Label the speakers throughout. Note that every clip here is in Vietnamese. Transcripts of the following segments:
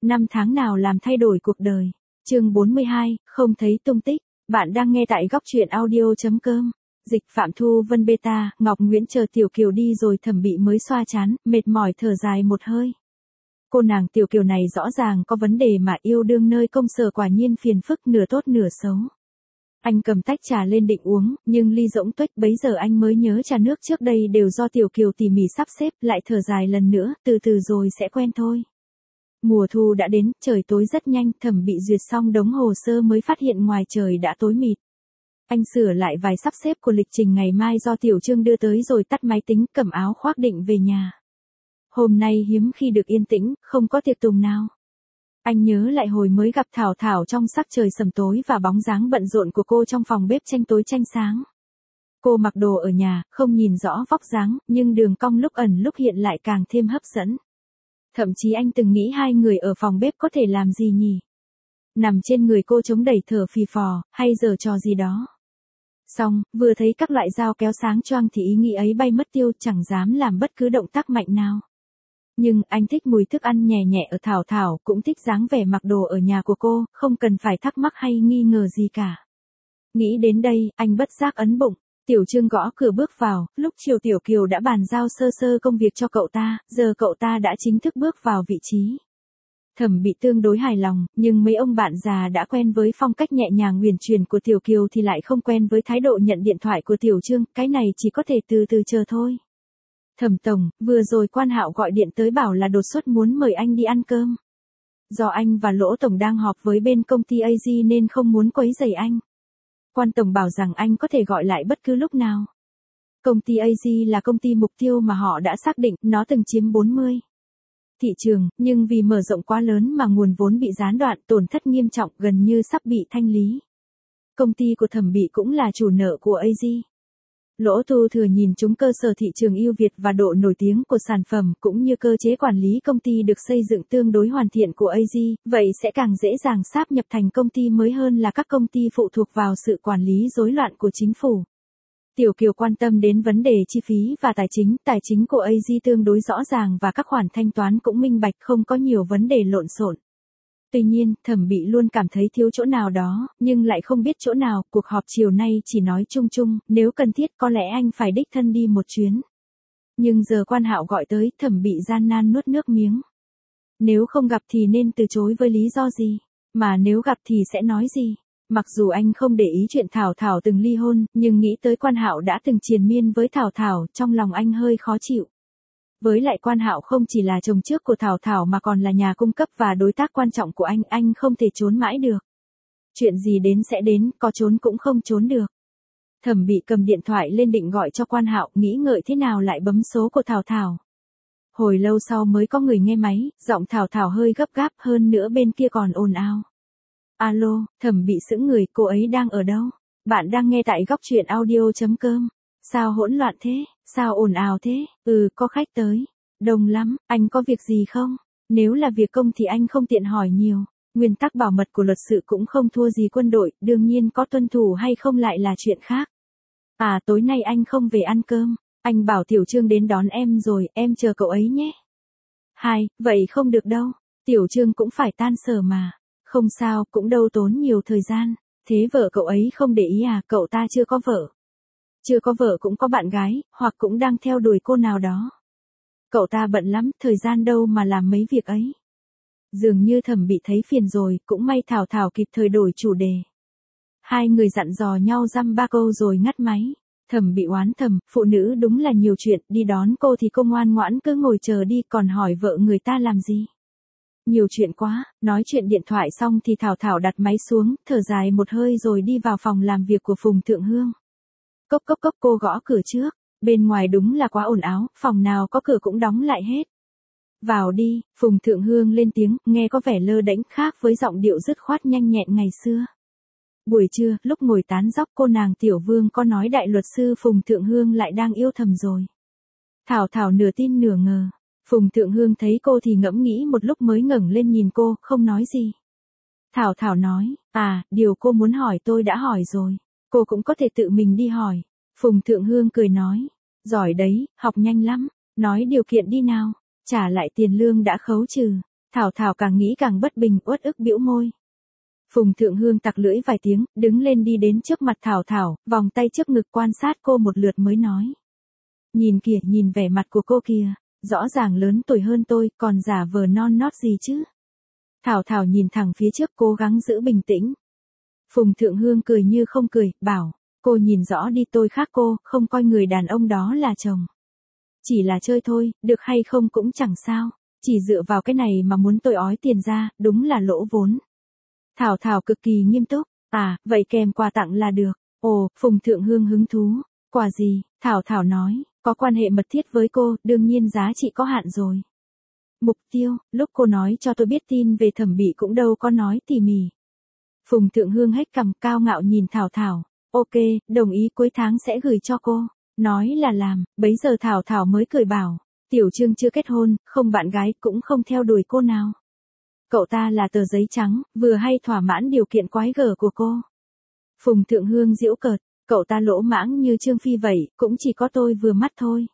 Speaker 1: năm tháng nào làm thay đổi cuộc đời. Chương 42, không thấy tung tích. Bạn đang nghe tại góc truyện audio.com. Dịch Phạm Thu Vân Beta, Ngọc Nguyễn chờ Tiểu Kiều đi rồi Thẩm Bị mới xoa chán, mệt mỏi thở dài một hơi. Cô nàng Tiểu Kiều này rõ ràng có vấn đề mà yêu đương nơi công sở quả nhiên phiền phức nửa tốt nửa xấu. Anh cầm tách trà lên định uống, nhưng ly rỗng tuếch bấy giờ anh mới nhớ trà nước trước đây đều do Tiểu Kiều tỉ mỉ sắp xếp, lại thở dài lần nữa, từ từ rồi sẽ quen thôi. Mùa thu đã đến, trời tối rất nhanh, Thẩm Bị duyệt xong đống hồ sơ mới phát hiện ngoài trời đã tối mịt. Anh sửa lại vài sắp xếp của lịch trình ngày mai do Tiểu Trương đưa tới rồi tắt máy tính, cầm áo khoác định về nhà. Hôm nay hiếm khi được yên tĩnh, không có tiệc tùng nào. Anh nhớ lại hồi mới gặp Thảo Thảo trong sắc trời sầm tối và bóng dáng bận rộn của cô trong phòng bếp tranh tối tranh sáng. Cô mặc đồ ở nhà, không nhìn rõ vóc dáng, nhưng đường cong lúc ẩn lúc hiện lại càng thêm hấp dẫn. Thậm chí anh từng nghĩ hai người ở phòng bếp có thể làm gì nhỉ? Nằm trên người cô chống đẩy thở phì phò, hay giở trò gì đó. Xong, vừa thấy các loại dao kéo sáng choang thì ý nghĩ ấy bay mất tiêu, chẳng dám làm bất cứ động tác mạnh nào. Nhưng anh thích mùi thức ăn nhẹ nhẹ ở Thảo Thảo, cũng thích dáng vẻ mặc đồ ở nhà của cô, không cần phải thắc mắc hay nghi ngờ gì cả. Nghĩ đến đây, anh bất giác ấn bụng. Tiểu Trương gõ cửa bước vào, lúc chiều Tiểu Kiều đã bàn giao sơ sơ công việc cho cậu ta, giờ cậu ta đã chính thức bước vào vị trí. Thẩm Bị tương đối hài lòng, nhưng mấy ông bạn già đã quen với phong cách nhẹ nhàng huyền chuyển của Tiểu Kiều thì lại không quen với thái độ nhận điện thoại của Tiểu Trương, cái này chỉ có thể từ từ chờ thôi. Thẩm tổng, vừa rồi Quan Hạo gọi điện tới bảo là đột xuất muốn mời anh đi ăn cơm. Do anh và Lỗ tổng đang họp với bên công ty AG nên không muốn quấy rầy anh. Quan tổng bảo rằng anh có thể gọi lại bất cứ lúc nào. Công ty AG là công ty mục tiêu mà họ đã xác định, nó từng chiếm 40% thị trường, nhưng vì mở rộng quá lớn mà nguồn vốn bị gián đoạn, tổn thất nghiêm trọng, gần như sắp bị thanh lý. Công ty của Thẩm Bị cũng là chủ nợ của AG. Lỗ Tu Thừa nhìn chúng cơ sở thị trường ưu việt và độ nổi tiếng của sản phẩm cũng như cơ chế quản lý công ty được xây dựng tương đối hoàn thiện của AG, vậy sẽ càng dễ dàng sáp nhập thành công ty mới hơn là các công ty phụ thuộc vào sự quản lý rối loạn của chính phủ. Tiểu Kiều quan tâm đến vấn đề chi phí và tài chính của AG tương đối rõ ràng và các khoản thanh toán cũng minh bạch, không có nhiều vấn đề lộn xộn. Tuy nhiên, Thẩm Bị luôn cảm thấy thiếu chỗ nào đó, nhưng lại không biết chỗ nào. Cuộc họp chiều nay chỉ nói chung chung, nếu cần thiết có lẽ anh phải đích thân đi một chuyến. Nhưng giờ Quan Hạo gọi tới, Thẩm Bị gian nan nuốt nước miếng. Nếu không gặp thì nên từ chối với lý do gì? Mà nếu gặp thì sẽ nói gì? Mặc dù anh không để ý chuyện Thảo Thảo từng ly hôn, nhưng nghĩ tới Quan Hạo đã từng triền miên với Thảo Thảo, trong lòng anh hơi khó chịu. Với lại Quan Hạo không chỉ là chồng trước của Thảo Thảo mà còn là nhà cung cấp và đối tác quan trọng của anh không thể trốn mãi được. Chuyện gì đến sẽ đến, có trốn cũng không trốn được. Thẩm Bị cầm điện thoại lên định gọi cho Quan Hạo, nghĩ ngợi thế nào lại bấm số của Thảo Thảo. Hồi lâu sau mới có người nghe máy, giọng Thảo Thảo hơi gấp gáp, hơn nữa bên kia còn ồn ào. Alo, Thẩm Bị sững người, cô ấy đang ở đâu? Bạn đang nghe tại góc truyện audio.com. Sao hỗn loạn thế? Sao ồn ào thế? Có khách tới. Đông lắm, anh có việc gì không? Nếu là việc công thì anh không tiện hỏi nhiều. Nguyên tắc bảo mật của luật sự cũng không thua gì quân đội, đương nhiên có tuân thủ hay không lại là chuyện khác. À, tối nay anh không về ăn cơm. Anh bảo Tiểu Trương đến đón em rồi, em chờ cậu ấy nhé. Vậy không được đâu. Tiểu Trương cũng phải tan sở mà. Không sao, cũng đâu tốn nhiều thời gian. Thế vợ cậu ấy không để ý à? Cậu ta chưa có vợ. Chưa có vợ cũng có bạn gái, hoặc cũng đang theo đuổi cô nào đó. Cậu ta bận lắm, thời gian đâu mà làm mấy việc ấy. Dường như Thẩm Bị thấy phiền rồi, cũng may Thảo Thảo kịp thời đổi chủ đề. Hai người dặn dò nhau dăm ba câu rồi ngắt máy. Thẩm Bị oán thầm, phụ nữ đúng là nhiều chuyện, đi đón cô thì cô ngoan ngoãn cứ ngồi chờ đi, còn hỏi vợ người ta làm gì. Nhiều chuyện quá. Nói chuyện điện thoại xong thì Thảo Thảo đặt máy xuống, thở dài một hơi rồi đi vào phòng làm việc của Phùng Thượng Hương. Cốc cốc cốc, cô gõ cửa trước. Bên ngoài đúng là quá ồn ào, phòng nào có cửa cũng đóng lại hết. Vào đi, Phùng Thượng Hương lên tiếng, nghe có vẻ lơ đễnh, khác với giọng điệu dứt khoát nhanh nhẹn ngày xưa. Buổi trưa, lúc ngồi tán dóc, cô nàng Tiểu Vương có nói đại luật sư Phùng Thượng Hương lại đang yêu thầm rồi. Thảo Thảo nửa tin nửa ngờ. Phùng Thượng Hương thấy cô thì ngẫm nghĩ một lúc mới ngẩng lên nhìn cô, không nói gì. Thảo Thảo nói, điều cô muốn hỏi tôi đã hỏi rồi. Cô cũng có thể tự mình đi hỏi. Phùng Thượng Hương cười nói, giỏi đấy, học nhanh lắm. Nói điều kiện đi nào. Trả lại tiền lương đã khấu trừ. Thảo Thảo càng nghĩ càng bất bình, uất ức bĩu môi. Phùng Thượng Hương tặc lưỡi vài tiếng, đứng lên đi đến trước mặt Thảo Thảo, vòng tay trước ngực quan sát cô một lượt mới nói. Nhìn kìa, nhìn vẻ mặt của cô kìa, rõ ràng lớn tuổi hơn tôi, còn giả vờ non nót gì chứ. Thảo Thảo nhìn thẳng phía trước, cố gắng giữ bình tĩnh. Phùng Thượng Hương cười như không cười, bảo, cô nhìn rõ đi, tôi khác cô, không coi người đàn ông đó là chồng. Chỉ là chơi thôi, được hay không cũng chẳng sao, chỉ dựa vào cái này mà muốn tôi ói tiền ra, đúng là lỗ vốn. Thảo Thảo cực kỳ nghiêm túc, à, vậy kèm quà tặng là được. Ồ, Phùng Thượng Hương hứng thú, quà gì? Thảo Thảo nói, có quan hệ mật thiết với cô, đương nhiên giá trị có hạn rồi. Mục tiêu, lúc cô nói cho tôi biết tin về thẩm bị cũng đâu có nói tỉ mỉ. Phùng Thượng Hương hếch cằm, cao ngạo nhìn Thảo Thảo, ok, đồng ý cuối tháng sẽ gửi cho cô. Nói là làm, bấy giờ Thảo Thảo mới cười bảo, Tiểu Trương chưa kết hôn, không bạn gái cũng không theo đuổi cô nào. Cậu ta là tờ giấy trắng, vừa hay thỏa mãn điều kiện quái gở của cô. Phùng Thượng Hương giễu cợt, cậu ta lỗ mãng như Trương Phi vậy, cũng chỉ có tôi vừa mắt thôi.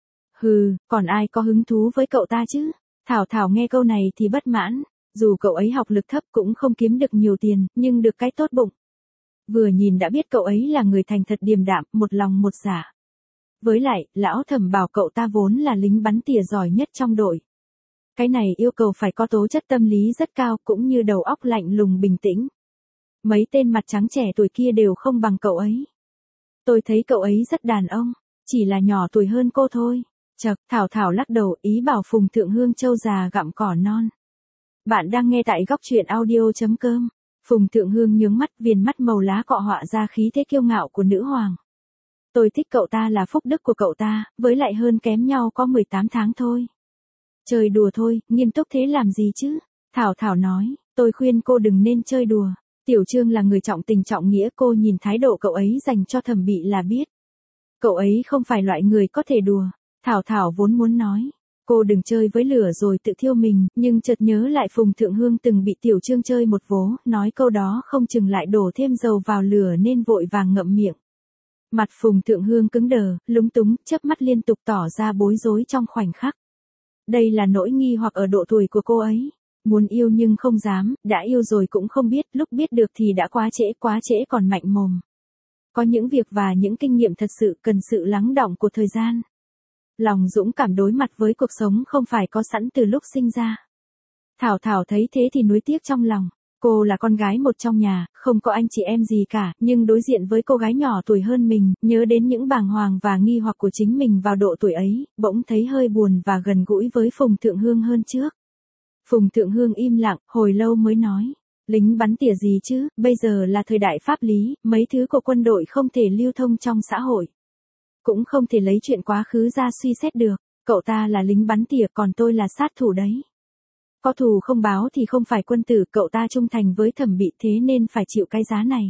Speaker 1: Hừ, còn ai có hứng thú với cậu ta chứ? Thảo Thảo nghe câu này thì bất mãn, dù cậu ấy học lực thấp cũng không kiếm được nhiều tiền, nhưng được cái tốt bụng. Vừa nhìn đã biết cậu ấy là người thành thật điềm đạm, một lòng một dạ. Với lại, lão Thẩm bảo cậu ta vốn là lính bắn tỉa giỏi nhất trong đội. Cái này yêu cầu phải có tố chất tâm lý rất cao, cũng như đầu óc lạnh lùng bình tĩnh. Mấy tên mặt trắng trẻ tuổi kia đều không bằng cậu ấy. Tôi thấy cậu ấy rất đàn ông, chỉ là nhỏ tuổi hơn cô thôi. Chậc, Thảo Thảo lắc đầu, ý bảo Phùng Thượng Hương trâu già gặm cỏ non. Bạn đang nghe tại góc truyện audio.com. Phùng Thượng Hương nhướng mắt, viền mắt màu lá cọ họa ra khí thế kiêu ngạo của nữ hoàng. Tôi thích cậu ta là phúc đức của cậu ta, với lại hơn kém nhau có 18 tháng thôi. Chơi đùa thôi, nghiêm túc thế làm gì chứ? Thảo Thảo nói, tôi khuyên cô đừng nên chơi đùa. Tiểu Trương là người trọng tình trọng nghĩa, cô nhìn thái độ cậu ấy dành cho thẩm bị là biết. Cậu ấy không phải loại người có thể đùa. Thảo Thảo vốn muốn nói, cô đừng chơi với lửa rồi tự thiêu mình, nhưng chợt nhớ lại Phùng Thượng Hương từng bị Tiểu Trương chơi một vố, nói câu đó không chừng lại đổ thêm dầu vào lửa nên vội vàng ngậm miệng. Mặt Phùng Thượng Hương cứng đờ, lúng túng, chớp mắt liên tục tỏ ra bối rối trong khoảnh khắc. Đây là nỗi nghi hoặc ở độ tuổi của cô ấy. Muốn yêu nhưng không dám, đã yêu rồi cũng không biết, lúc biết được thì đã quá trễ còn mạnh mồm. Có những việc và những kinh nghiệm thật sự cần sự lắng đọng của thời gian. Lòng dũng cảm đối mặt với cuộc sống không phải có sẵn từ lúc sinh ra. Thảo Thảo thấy thế thì nuối tiếc trong lòng. Cô là con gái một trong nhà, không có anh chị em gì cả, nhưng đối diện với cô gái nhỏ tuổi hơn mình, nhớ đến những bàng hoàng và nghi hoặc của chính mình vào độ tuổi ấy, bỗng thấy hơi buồn và gần gũi với Phùng Thượng Hương hơn trước. Phùng Thượng Hương im lặng, hồi lâu mới nói, lính bắn tỉa gì chứ, bây giờ là thời đại pháp lý, mấy thứ của quân đội không thể lưu thông trong xã hội. Cũng không thể lấy chuyện quá khứ ra suy xét được, cậu ta là lính bắn tỉa còn tôi là sát thủ đấy. Có thù không báo thì không phải quân tử, cậu ta trung thành với thẩm bị thế nên phải chịu cái giá này.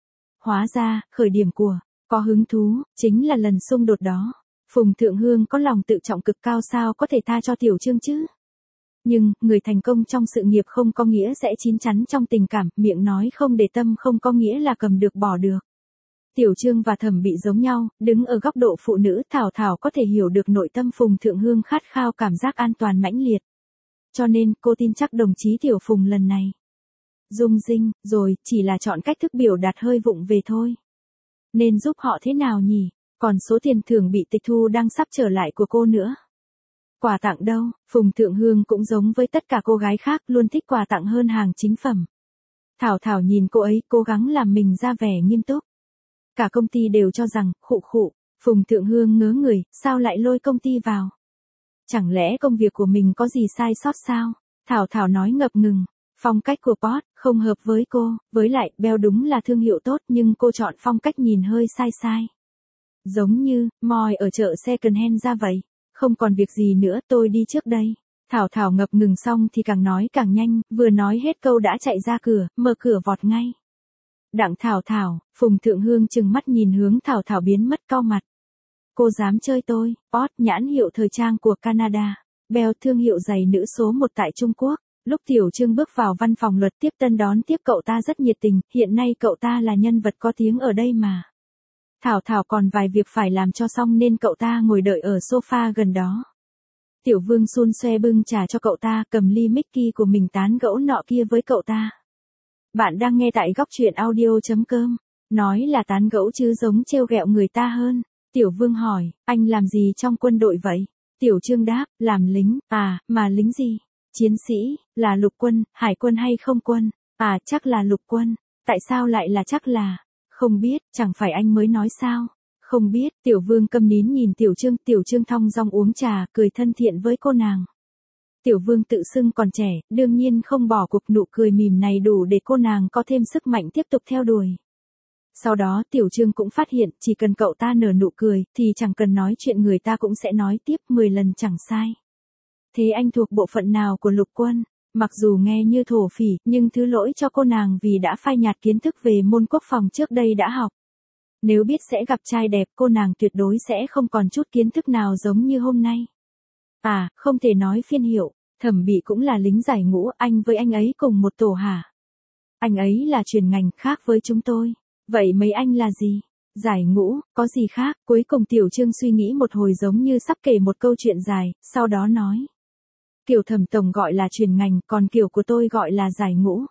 Speaker 1: Hóa ra, khởi điểm của, có hứng thú, chính là lần xung đột đó. Phùng Thượng Hương có lòng tự trọng cực cao sao có thể tha cho Tiểu Trương chứ? Nhưng, người thành công trong sự nghiệp không có nghĩa sẽ chín chắn trong tình cảm, miệng nói không để tâm không có nghĩa là cầm được bỏ được. Tiểu Trương và thẩm bị giống nhau, đứng ở góc độ phụ nữ, Thảo Thảo có thể hiểu được nội tâm Phùng Thượng Hương khát khao cảm giác an toàn mãnh liệt. Cho nên, cô tin chắc đồng chí Tiểu Phùng lần này dung dinh, rồi, chỉ là chọn cách thức biểu đạt hơi vụng về thôi. Nên giúp họ thế nào nhỉ? Còn số tiền thưởng bị tịch thu đang sắp trở lại của cô nữa. Quà tặng đâu? Phùng Thượng Hương cũng giống với tất cả cô gái khác, luôn thích quà tặng hơn hàng chính phẩm. Thảo Thảo nhìn cô ấy, cố gắng làm mình ra vẻ nghiêm túc. Cả công ty đều cho rằng, khụ khụ, Phùng Thượng Hương ngớ người, sao lại lôi công ty vào? Chẳng lẽ công việc của mình có gì sai sót sao? Thảo Thảo nói ngập ngừng, phong cách của Pot không hợp với cô, với lại, Bell đúng là thương hiệu tốt nhưng cô chọn phong cách nhìn hơi sai sai. Giống như, moi ở chợ second hand ra vậy. Không còn việc gì nữa, tôi đi trước đây. Thảo Thảo ngập ngừng xong thì càng nói càng nhanh, vừa nói hết câu đã chạy ra cửa, mở cửa vọt ngay. Đặng Thảo Thảo, Phùng Thượng Hương chừng mắt nhìn hướng Thảo Thảo biến mất cau mặt. Cô dám chơi tôi, Pot nhãn hiệu thời trang của Canada, Bell thương hiệu giày nữ số 1 tại Trung Quốc. Lúc Tiểu Trương bước vào văn phòng luật tiếp tân đón tiếp cậu ta rất nhiệt tình, hiện nay cậu ta là nhân vật có tiếng ở đây mà. Thảo Thảo còn vài việc phải làm cho xong nên cậu ta ngồi đợi ở sofa gần đó. Tiểu Vương xun xoe bưng trà cho cậu ta, cầm ly Mickey của mình tán gẫu nọ kia với cậu ta. Bạn đang nghe tại góc truyện audio.com. Nói là tán gẫu chứ giống trêu ghẹo người ta hơn. Tiểu Vương hỏi, anh làm gì trong quân đội vậy? Tiểu Trương đáp, làm lính. À, mà lính gì? Chiến sĩ, là lục quân, hải quân hay không quân? À, chắc là lục quân. Tại sao lại là chắc là? Không biết, chẳng phải anh mới nói sao? Không biết, Tiểu Vương câm nín nhìn Tiểu Trương thong dong uống trà, cười thân thiện với cô nàng. Tiểu Vương tự xưng còn trẻ, đương nhiên không bỏ cuộc, nụ cười mỉm này đủ để cô nàng có thêm sức mạnh tiếp tục theo đuổi. Sau đó Tiểu Trương cũng phát hiện, chỉ cần cậu ta nở nụ cười, thì chẳng cần nói chuyện người ta cũng sẽ nói tiếp 10 lần chẳng sai. Thế anh thuộc bộ phận nào của lục quân? Mặc dù nghe như thổ phỉ, nhưng thứ lỗi cho cô nàng vì đã phai nhạt kiến thức về môn quốc phòng trước đây đã học. Nếu biết sẽ gặp trai đẹp, cô nàng tuyệt đối sẽ không còn chút kiến thức nào giống như hôm nay. À, không thể nói phiên hiệu, Thẩm Bị cũng là lính giải ngũ, anh với anh ấy cùng một tổ hả? Anh ấy là chuyển ngành khác với chúng tôi. Vậy mấy anh là gì? Giải ngũ, có gì khác? Cuối cùng Tiểu Trương suy nghĩ một hồi giống như sắp kể một câu chuyện dài, sau đó nói. Kiểu Thẩm tổng gọi là chuyển ngành, còn kiểu của tôi gọi là giải ngũ.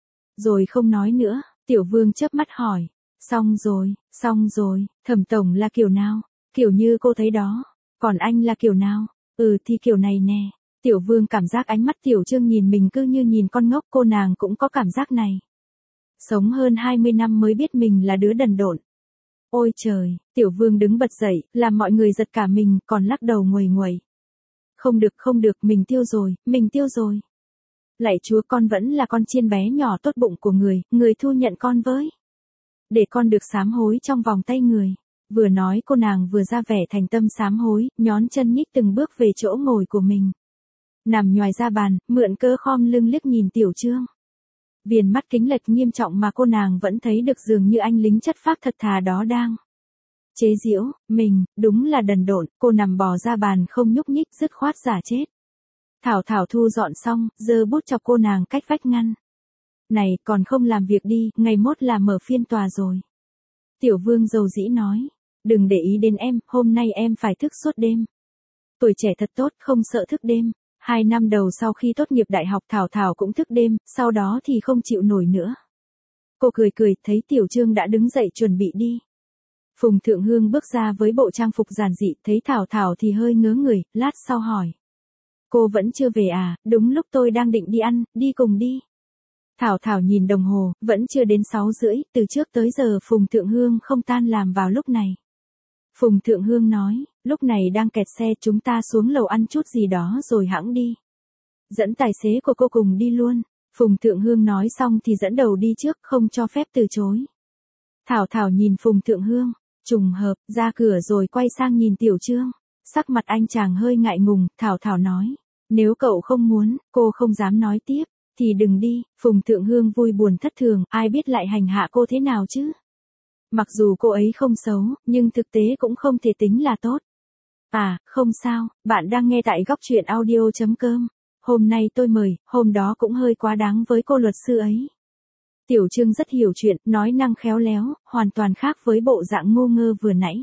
Speaker 1: Rồi không nói nữa, Tiểu Vương chớp mắt hỏi. Xong rồi, Thẩm tổng là kiểu nào? Kiểu như cô thấy đó. Còn anh là kiểu nào? Thì kiểu này nè. Tiểu Vương cảm giác ánh mắt Tiểu Trương nhìn mình cứ như nhìn con ngốc, cô nàng cũng có cảm giác này. Sống hơn 20 năm mới biết mình là đứa đần độn. Ôi trời, Tiểu Vương đứng bật dậy, làm mọi người giật cả mình, còn lắc đầu nguầy nguầy. Không được, mình tiêu rồi. Lạy Chúa, con vẫn là con chiên bé nhỏ tốt bụng của người thu nhận con với. Để con được sám hối trong vòng tay người. Vừa nói cô nàng vừa ra vẻ thành tâm sám hối, nhón chân nhích từng bước về chỗ ngồi của mình. Nằm nhoài ra bàn, mượn cớ khom lưng liếc nhìn Tiểu Trương. Viền mắt kính lệch nghiêm trọng mà cô nàng vẫn thấy được dường như anh lính chất phác thật thà đó đang chế giễu mình, đúng là đần độn. Cô nằm bò ra bàn không nhúc nhích, dứt khoát giả chết. Thảo thu dọn xong, giơ bút chọc cô nàng cách vách ngăn. Này, còn không làm việc đi, ngày mốt là mở phiên tòa rồi. Tiểu Vương dầu dĩ nói, đừng để ý đến em, hôm nay em phải thức suốt đêm. Tuổi trẻ thật tốt, không sợ thức đêm. 2 năm đầu sau khi tốt nghiệp đại học Thảo cũng thức đêm, sau đó thì không chịu nổi nữa. Cô cười, thấy Tiểu Trương đã đứng dậy chuẩn bị đi. Phùng Thượng Hương bước ra với bộ trang phục giản dị, thấy Thảo thì hơi ngớ người, lát sau hỏi. Cô vẫn chưa về à? Đúng lúc tôi đang định đi ăn, đi cùng đi. Thảo nhìn đồng hồ, vẫn chưa đến 6:30, từ trước tới giờ Phùng Thượng Hương không tan làm vào lúc này. Phùng Thượng Hương nói, lúc này đang kẹt xe, chúng ta xuống lầu ăn chút gì đó rồi hẵng đi. Dẫn tài xế của cô cùng đi luôn. Phùng Thượng Hương nói xong thì dẫn đầu đi trước, không cho phép từ chối. Thảo nhìn Phùng Thượng Hương, trùng hợp, ra cửa rồi quay sang nhìn Tiểu Trương. Sắc mặt anh chàng hơi ngại ngùng, Thảo nói, nếu cậu không muốn, cô không dám nói tiếp, thì đừng đi. Phùng Thượng Hương vui buồn thất thường, ai biết lại hành hạ cô thế nào chứ? Mặc dù cô ấy không xấu, nhưng thực tế cũng không thể tính là tốt. À, không sao, bạn đang nghe tại góc truyện audio.com. Hôm nay tôi mời, hôm đó cũng hơi quá đáng với cô luật sư ấy. Tiểu Trương rất hiểu chuyện, nói năng khéo léo, hoàn toàn khác với bộ dạng ngu ngơ vừa nãy.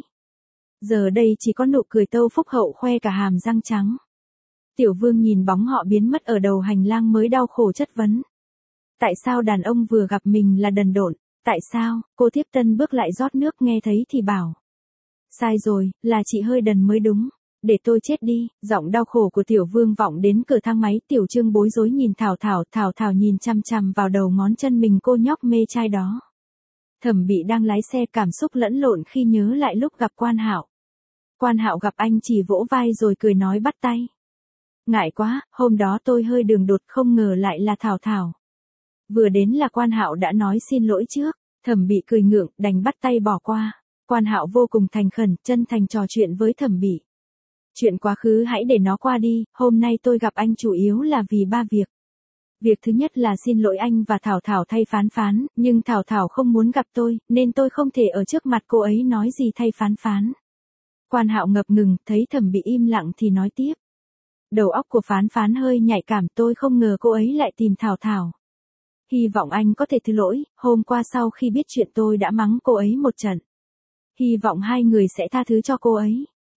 Speaker 1: Giờ đây chỉ có nụ cười tâu phúc hậu khoe cả hàm răng trắng. Tiểu Vương nhìn bóng họ biến mất ở đầu hành lang mới đau khổ chất vấn. Tại sao đàn ông vừa gặp mình là đần độn? Tại sao? Cô tiếp tân bước lại rót nước, nghe thấy thì bảo. Sai rồi, là chị hơi đần mới đúng. Để tôi chết đi. Giọng đau khổ của Tiểu Vương vọng đến cửa thang máy. Tiểu Trương bối rối nhìn Thảo nhìn chằm chằm vào đầu ngón chân mình, cô nhóc mê trai đó. Thẩm Bị đang lái xe, cảm xúc lẫn lộn khi nhớ lại lúc gặp Quan Hạo. Quan Hạo gặp anh chỉ vỗ vai rồi cười nói bắt tay. Ngại quá, hôm đó tôi hơi đường đột, không ngờ lại là Thảo. Vừa đến là Quan Hạo đã nói xin lỗi trước. Thẩm Bị cười ngượng, đành bắt tay bỏ qua. Quan Hạo vô cùng thành khẩn, chân thành trò chuyện với Thẩm Bị. Chuyện quá khứ hãy để nó qua đi, hôm nay tôi gặp anh chủ yếu là vì 3 việc. Việc thứ nhất là xin lỗi anh và Thảo thay Phán, nhưng Thảo không muốn gặp tôi, nên tôi không thể ở trước mặt cô ấy nói gì thay Phán. Quan Hạo ngập ngừng, thấy Thẩm Bị im lặng thì nói tiếp. Đầu óc của Phán hơi nhạy cảm, tôi không ngờ cô ấy lại tìm Thảo. Hy vọng anh có thể thứ lỗi, hôm qua sau khi biết chuyện tôi đã mắng cô ấy một trận. Hy vọng hai người sẽ tha thứ cho cô ấy.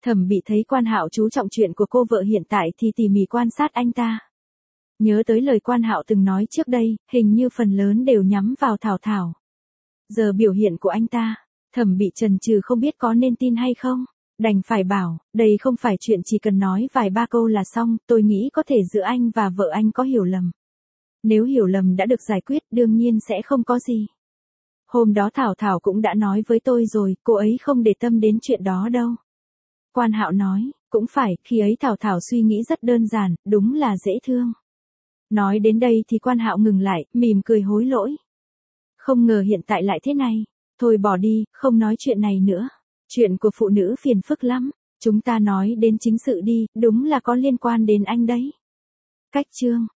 Speaker 1: Thẩm Bị thấy Quan Hạo chú trọng chuyện của cô vợ hiện tại thì tỉ mỉ quan sát anh ta. Nhớ tới lời Quan Hạo từng nói trước đây, hình như phần lớn đều nhắm vào Thảo Thảo. Giờ biểu hiện của anh ta, Thẩm Bị chần chừ không biết có nên tin hay không. Đành phải bảo, đây không phải chuyện chỉ cần nói vài ba câu là xong, tôi nghĩ có thể giữa anh và vợ anh có hiểu lầm. Nếu hiểu lầm đã được giải quyết đương nhiên sẽ không có gì. Hôm đó Thảo Thảo cũng đã nói với tôi rồi, cô ấy không để tâm đến chuyện đó đâu. Quan Hạo nói, cũng phải, khi ấy Thảo Thảo suy nghĩ rất đơn giản, đúng là dễ thương. Nói đến đây thì Quan Hạo ngừng lại, mỉm cười hối lỗi. Không ngờ hiện tại lại thế này. Thôi bỏ đi, không nói chuyện này nữa. Chuyện của phụ nữ phiền phức lắm. Chúng ta nói đến chính sự đi, đúng là có liên quan đến anh đấy. Cách chương